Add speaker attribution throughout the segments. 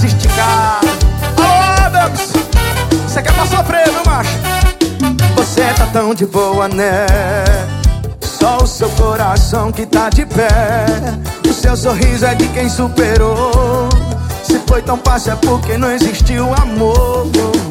Speaker 1: esticadas. Alô, Adams, você quer pra sofrer, meu macho? Você tá tão de boa, né? Só o seu coração que tá de pé. O seu sorriso é de quem superou. Se foi tão fácil é porque não existiu amor.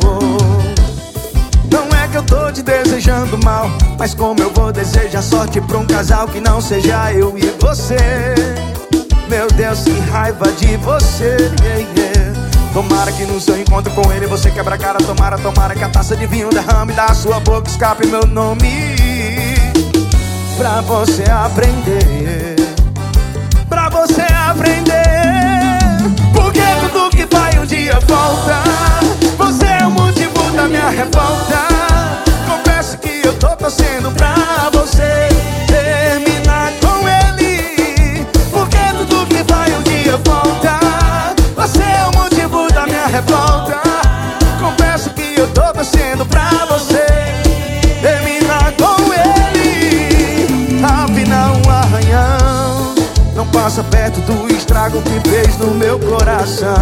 Speaker 1: Não é que eu tô te desejando mal, mas como eu vou desejar sorte pra um casal que não seja eu e você? Meu Deus, que raiva de você, Tomara que no seu encontro com ele você quebra a cara. Tomara que a taça de vinho derrame da sua boca, escape meu nome. Pra você aprender, pra você aprender. Porque tudo que vai um dia volta. Você é o motivo da minha revolta. Confesso que eu tô torcendo pra você terminar com ele. Porque tudo que vai um dia volta. Você é o motivo da minha revolta. Confesso que eu tô torcendo pra você terminar com ele. Afinal, um arranhão não passa perto do estrago que fez no meu coração.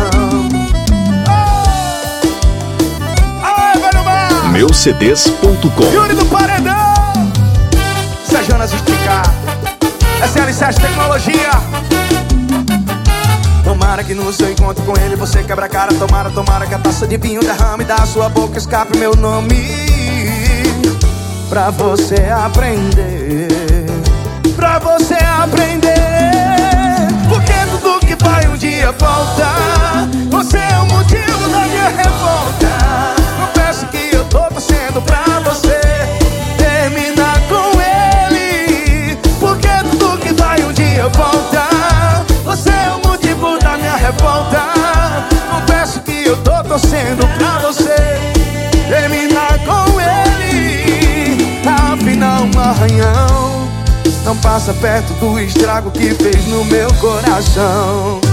Speaker 2: Meucds.com.
Speaker 1: Yuri do Paredão, Sejonas Esticar, SL7 Tecnologia. Tomara que no seu encontro com ele você quebra a cara. Tomara que a taça de vinho derrame da sua boca, escape meu nome. Pra você aprender, pra você aprender. Porque tudo que vai um dia volta. Você é o motivo da minha revolta. Confesso que eu tô torcendo pra você terminar com ele. Porque tudo que vai um dia volta. Você é o motivo da minha revolta. Confesso que eu tô torcendo pra você terminar com ele. Afinal, um arranhão não passa perto do estrago que fez no meu coração.